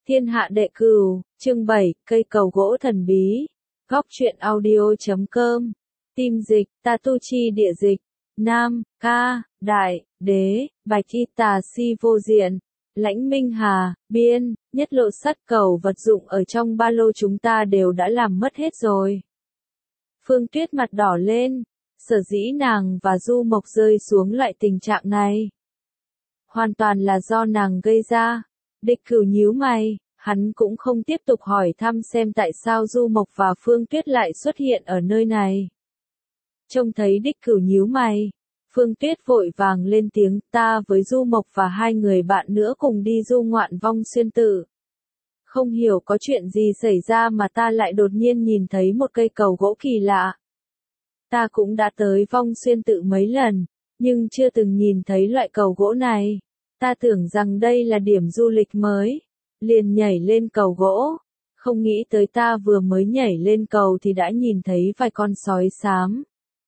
Thiên hạ đệ cửu, chương 7, cây cầu gỗ thần bí. Góc truyện audio.com. Tim dịch, ta tu chi địa dịch. Nam, ca, đại, đế, bạch y tà si vô diện. Lãnh Minh Hà, biên, nhất lộ sắt cầu vật dụng ở trong ba lô chúng ta đều đã làm mất hết rồi. Phương Tuyết mặt đỏ lên, sở dĩ nàng và Du Mộc rơi xuống loại tình trạng này. Hoàn toàn là do nàng gây ra. Địch Cửu nhíu mày, hắn cũng không tiếp tục hỏi thăm xem tại sao Du Mộc và Phương Tuyết lại xuất hiện ở nơi này. Trông thấy Địch Cửu nhíu mày, Phương Tuyết vội vàng lên tiếng, ta với Du Mộc và hai người bạn nữa cùng đi du ngoạn Vong Xuyên Tự. Không hiểu có chuyện gì xảy ra mà ta lại đột nhiên nhìn thấy một cây cầu gỗ kỳ lạ. Ta cũng đã tới Vong Xuyên Tự mấy lần, nhưng chưa từng nhìn thấy loại cầu gỗ này. Ta tưởng rằng đây là điểm du lịch mới, liền nhảy lên cầu gỗ. Không nghĩ tới ta vừa mới nhảy lên cầu thì đã nhìn thấy vài con sói xám.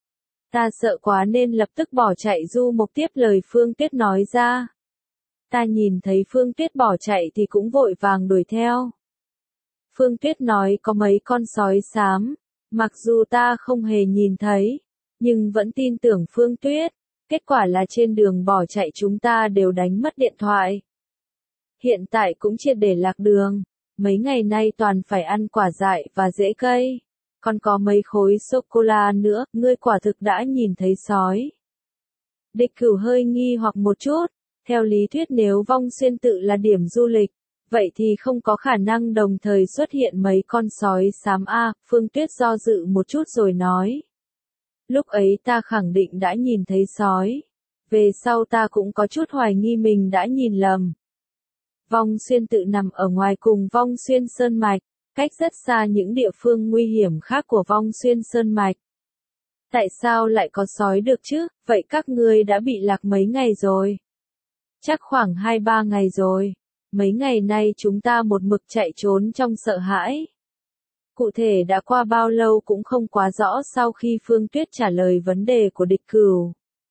Ta sợ quá nên lập tức bỏ chạy. Du Mộc tiếp lời Phương Tuyết nói ra. Ta nhìn thấy Phương Tuyết bỏ chạy thì cũng vội vàng đuổi theo. Phương Tuyết nói có mấy con sói xám, mặc dù ta không hề nhìn thấy, nhưng vẫn tin tưởng Phương Tuyết. Kết quả là trên đường bỏ chạy chúng ta đều đánh mất điện thoại. Hiện tại cũng triệt để lạc đường, mấy ngày nay toàn phải ăn quả dại và rễ cây. Còn có mấy khối sô-cô-la nữa, ngươi quả thực đã nhìn thấy sói. Địch Cửu hơi nghi hoặc một chút, theo lý thuyết nếu Vong Xuyên Tự là điểm du lịch, vậy thì không có khả năng đồng thời xuất hiện mấy con sói xám a. Phương Tuyết do dự một chút rồi nói. Lúc ấy ta khẳng định đã nhìn thấy sói. Về sau ta cũng có chút hoài nghi mình đã nhìn lầm. Vong Xuyên Tự nằm ở ngoài cùng Vong Xuyên Sơn Mạch, cách rất xa những địa phương nguy hiểm khác của Vong Xuyên Sơn Mạch. Tại sao lại có sói được chứ? Vậy các ngươi đã bị lạc mấy ngày rồi? Chắc khoảng 2-3 ngày rồi. Mấy ngày nay chúng ta một mực chạy trốn trong sợ hãi. Cụ thể đã qua bao lâu cũng không quá rõ. Sau khi Phương Tuyết trả lời vấn đề của Địch Cửu,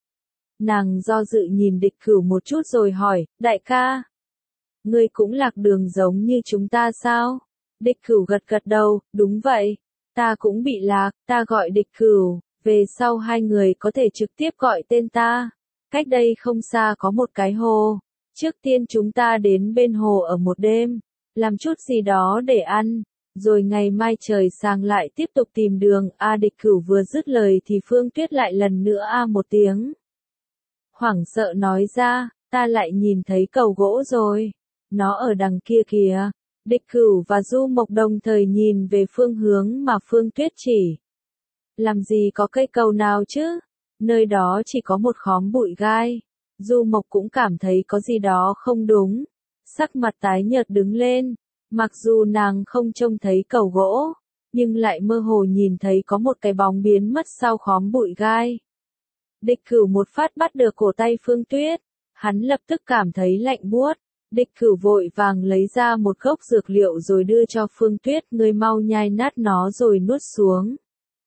nàng do dự nhìn Địch Cửu một chút rồi hỏi, đại ca, ngươi cũng lạc đường giống như chúng ta sao? Địch Cửu gật gật đầu, đúng vậy, ta cũng bị lạc. Ta gọi Địch Cửu, về sau hai người có thể trực tiếp gọi tên ta. Cách đây không xa có một cái hồ, trước tiên chúng ta đến bên hồ ở một đêm, làm chút gì đó để ăn, rồi ngày mai trời sáng lại tiếp tục tìm đường. Địch Cửu vừa dứt lời thì Phương Tuyết lại lần nữa một tiếng. Hoảng sợ nói ra, ta lại nhìn thấy cầu gỗ rồi, nó ở đằng kia kìa. Địch Cửu và Du Mộc đồng thời nhìn về phương hướng mà Phương Tuyết chỉ. Làm gì có cây cầu nào chứ? Nơi đó chỉ có một khóm bụi gai. Du Mộc cũng cảm thấy có gì đó không đúng. Sắc mặt tái nhợt đứng lên. Mặc dù nàng không trông thấy cầu gỗ, nhưng lại mơ hồ nhìn thấy có một cái bóng biến mất sau khóm bụi gai. Địch Cửu một phát bắt được cổ tay Phương Tuyết. Hắn lập tức cảm thấy lạnh buốt. Địch Cửu vội vàng lấy ra một gốc dược liệu rồi đưa cho Phương Tuyết, ngươi mau nhai nát nó rồi nuốt xuống.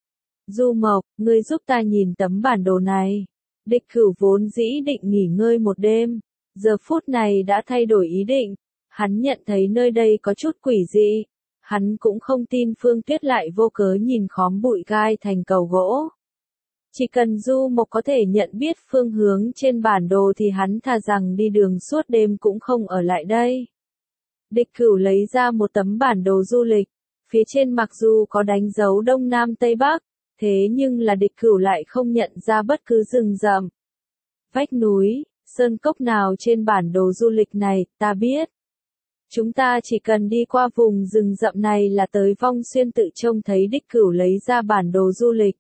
Du Mộc, ngươi giúp ta nhìn tấm bản đồ này. Địch Cửu vốn dĩ định nghỉ ngơi một đêm, giờ phút này đã thay đổi ý định. Hắn nhận thấy nơi đây có chút quỷ dị. Hắn cũng không tin Phương Tuyết lại vô cớ nhìn khóm bụi gai thành cầu gỗ. Chỉ cần Du Mộc có thể nhận biết phương hướng trên bản đồ thì hắn thà rằng đi đường suốt đêm cũng không ở lại đây. Địch Cửu lấy ra một tấm bản đồ du lịch. Phía trên mặc dù có đánh dấu Đông Nam Tây Bắc, thế nhưng là Địch Cửu lại không nhận ra bất cứ rừng rậm, vách núi, sơn cốc nào trên bản đồ du lịch này. Ta biết. Chúng ta chỉ cần đi qua vùng rừng rậm này là tới Vong Xuyên Tự. Trông thấy Địch Cửu lấy ra bản đồ du lịch,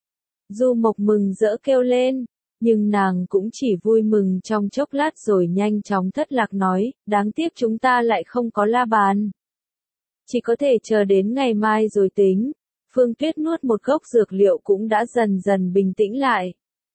Du Mộc mừng rỡ kêu lên, nhưng nàng cũng chỉ vui mừng trong chốc lát rồi nhanh chóng thất lạc nói, đáng tiếc chúng ta lại không có la bàn. Chỉ có thể chờ đến ngày mai rồi tính. Phương Tuyết nuốt một gốc dược liệu cũng đã dần dần bình tĩnh lại.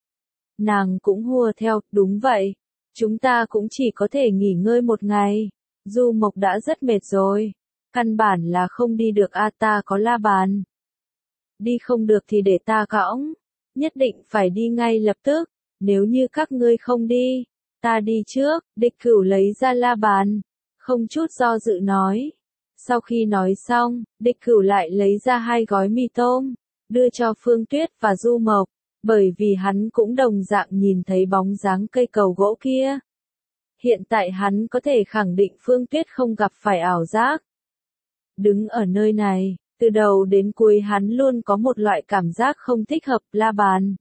Nàng cũng hùa theo, đúng vậy. Chúng ta cũng chỉ có thể nghỉ ngơi một ngày. Du Mộc đã rất mệt rồi. Căn bản là không đi được. Ta có la bàn. Đi không được thì để ta cõng. Nhất định phải đi ngay lập tức. Nếu như các ngươi không đi, ta đi trước. Địch Cửu lấy ra la bàn. Không chút do dự nói. Sau khi nói xong, Địch Cửu lại lấy ra 2 gói mì tôm, đưa cho Phương Tuyết và Du Mộc, bởi vì hắn cũng đồng dạng nhìn thấy bóng dáng cây cầu gỗ kia. Hiện tại hắn có thể khẳng định Phương Tuyết không gặp phải ảo giác. Đứng ở nơi này, từ đầu đến cuối hắn luôn có một loại cảm giác không thích hợp. La bàn.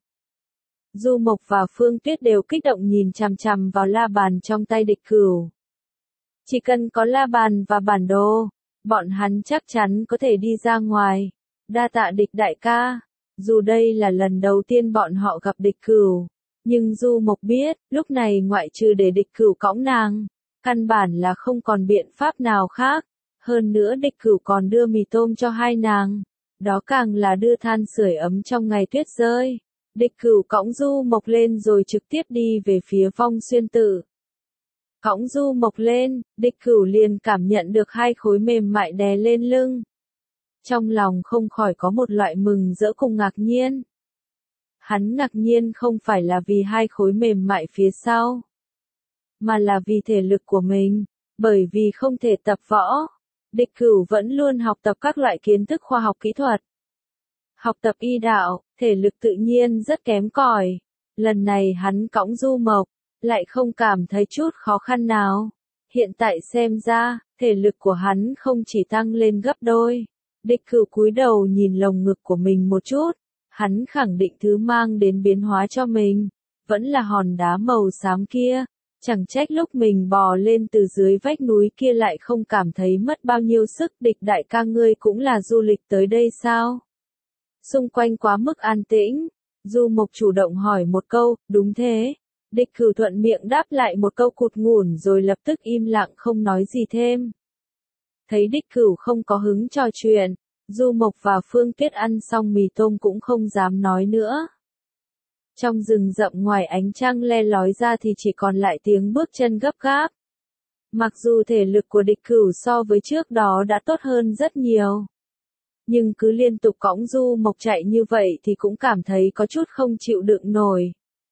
Du Mộc và Phương Tuyết đều kích động nhìn chằm chằm vào la bàn trong tay Địch Cửu. Chỉ cần có la bàn và bản đồ, bọn hắn chắc chắn có thể đi ra ngoài. Đa tạ Địch đại ca. Dù đây là lần đầu tiên bọn họ gặp Địch Cửu, nhưng Du Mộc biết, lúc này ngoại trừ để Địch Cửu cõng nàng, căn bản là không còn biện pháp nào khác. Hơn nữa Địch Cửu còn đưa mì tôm cho hai nàng, đó càng là đưa than sưởi ấm trong ngày tuyết rơi. Địch Cửu cõng Du Mộc lên rồi trực tiếp đi về phía Vong Xuyên Tự. Cõng Du Mộc lên, Địch Cửu liền cảm nhận được 2 khối mềm mại đè lên lưng. Trong lòng không khỏi có một loại mừng rỡ cùng ngạc nhiên. Hắn ngạc nhiên không phải là vì 2 khối mềm mại phía sau, mà là vì thể lực của mình, bởi vì không thể tập võ. Địch Cửu vẫn luôn học tập các loại kiến thức khoa học kỹ thuật. Học tập y đạo, thể lực tự nhiên rất kém cỏi. Lần này hắn cõng Du Mộc, lại không cảm thấy chút khó khăn nào. Hiện tại xem ra, thể lực của hắn không chỉ tăng lên gấp đôi. Địch Cửu cúi đầu nhìn lồng ngực của mình một chút, hắn khẳng định thứ mang đến biến hóa cho mình, vẫn là hòn đá màu xám kia. Chẳng trách lúc mình bò lên từ dưới vách núi kia lại không cảm thấy mất bao nhiêu sức. Địch đại ca ngươi cũng là du lịch tới đây sao? Xung quanh quá mức an tĩnh, Du Mộc chủ động hỏi một câu, đúng thế. Địch Cửu thuận miệng đáp lại một câu cụt ngủn rồi lập tức im lặng không nói gì thêm. Thấy Địch Cửu không có hứng trò chuyện, Du Mộc và Phương Tuyết ăn xong mì tôm cũng không dám nói nữa. Trong rừng rậm ngoài ánh trăng le lói ra thì chỉ còn lại tiếng bước chân gấp gáp. Mặc dù thể lực của Địch Cửu so với trước đó đã tốt hơn rất nhiều, nhưng cứ liên tục cõng Du Mộc chạy như vậy thì cũng cảm thấy có chút không chịu đựng nổi.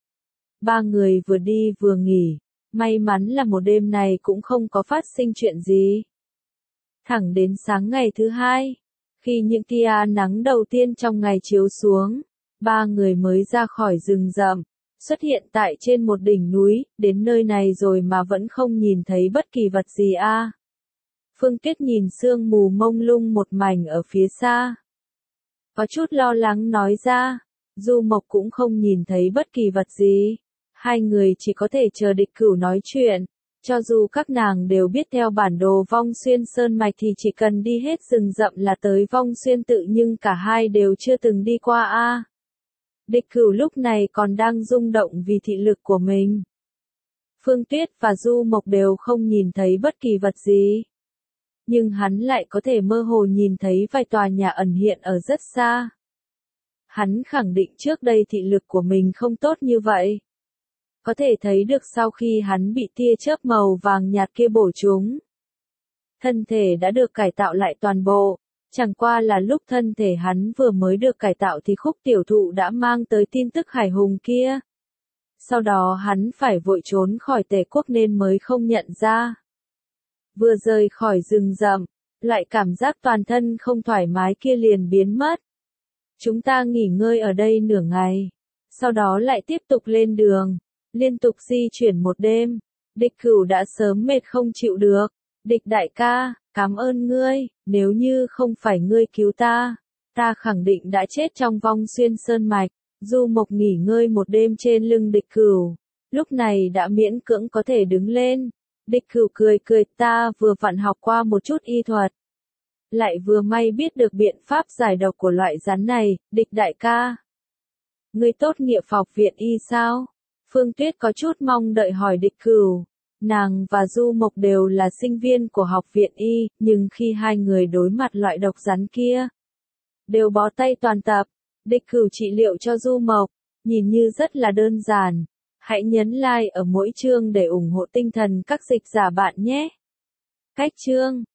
3 người vừa đi vừa nghỉ, may mắn là một đêm này cũng không có phát sinh chuyện gì. Thẳng đến sáng ngày thứ 2, khi những tia nắng đầu tiên trong ngày chiếu xuống, 3 người mới ra khỏi rừng rậm, xuất hiện tại trên một đỉnh núi. Đến nơi này rồi mà vẫn không nhìn thấy bất kỳ vật gì a. Phương Tuyết nhìn sương mù mông lung một mảnh ở phía xa, có chút lo lắng nói ra. Du Mộc cũng không nhìn thấy bất kỳ vật gì. 2 người chỉ có thể chờ Địch Cửu nói chuyện. Cho dù các nàng đều biết theo bản đồ Vong Xuyên Sơn Mạch thì chỉ cần đi hết rừng rậm là tới Vong Xuyên Tự, nhưng cả hai đều chưa từng đi qua a. Địch Cửu lúc này còn đang rung động vì thị lực của mình. Phương Tuyết và Du Mộc đều không nhìn thấy bất kỳ vật gì, nhưng hắn lại có thể mơ hồ nhìn thấy vài tòa nhà ẩn hiện ở rất xa. Hắn khẳng định trước đây thị lực của mình không tốt như vậy. Có thể thấy được sau khi hắn bị tia chớp màu vàng nhạt kia bổ trúng, thân thể đã được cải tạo lại toàn bộ. Chẳng qua là lúc thân thể hắn vừa mới được cải tạo thì Khúc Tiểu Thụ đã mang tới tin tức Hải Hùng kia. Sau đó hắn phải vội trốn khỏi Tề Quốc nên mới không nhận ra. Vừa rời khỏi rừng rậm, loại cảm giác toàn thân không thoải mái kia liền biến mất. Chúng ta nghỉ ngơi ở đây nửa ngày, sau đó lại tiếp tục lên đường, liên tục di chuyển một đêm. Địch Cửu đã sớm mệt không chịu được. Địch đại ca, cảm ơn ngươi, nếu như không phải ngươi cứu ta, ta khẳng định đã chết trong Vong Xuyên Sơn Mạch. Du Mộc nghỉ ngơi một đêm trên lưng Địch Cửu, lúc này đã miễn cưỡng có thể đứng lên. Địch Cửu cười cười, ta vừa vặn học qua một chút y thuật, lại vừa may biết được biện pháp giải độc của loại rắn này. Địch đại ca, ngươi tốt nghiệp học viện y sao? Phương Tuyết có chút mong đợi hỏi Địch Cửu. Nàng và Du Mộc đều là sinh viên của học viện y, nhưng khi 2 người đối mặt loại độc rắn kia, đều bó tay toàn tập. Địch Cửu trị liệu cho Du Mộc, nhìn như rất là đơn giản. Hãy nhấn like ở mỗi chương để ủng hộ tinh thần các dịch giả bạn nhé. Cách chương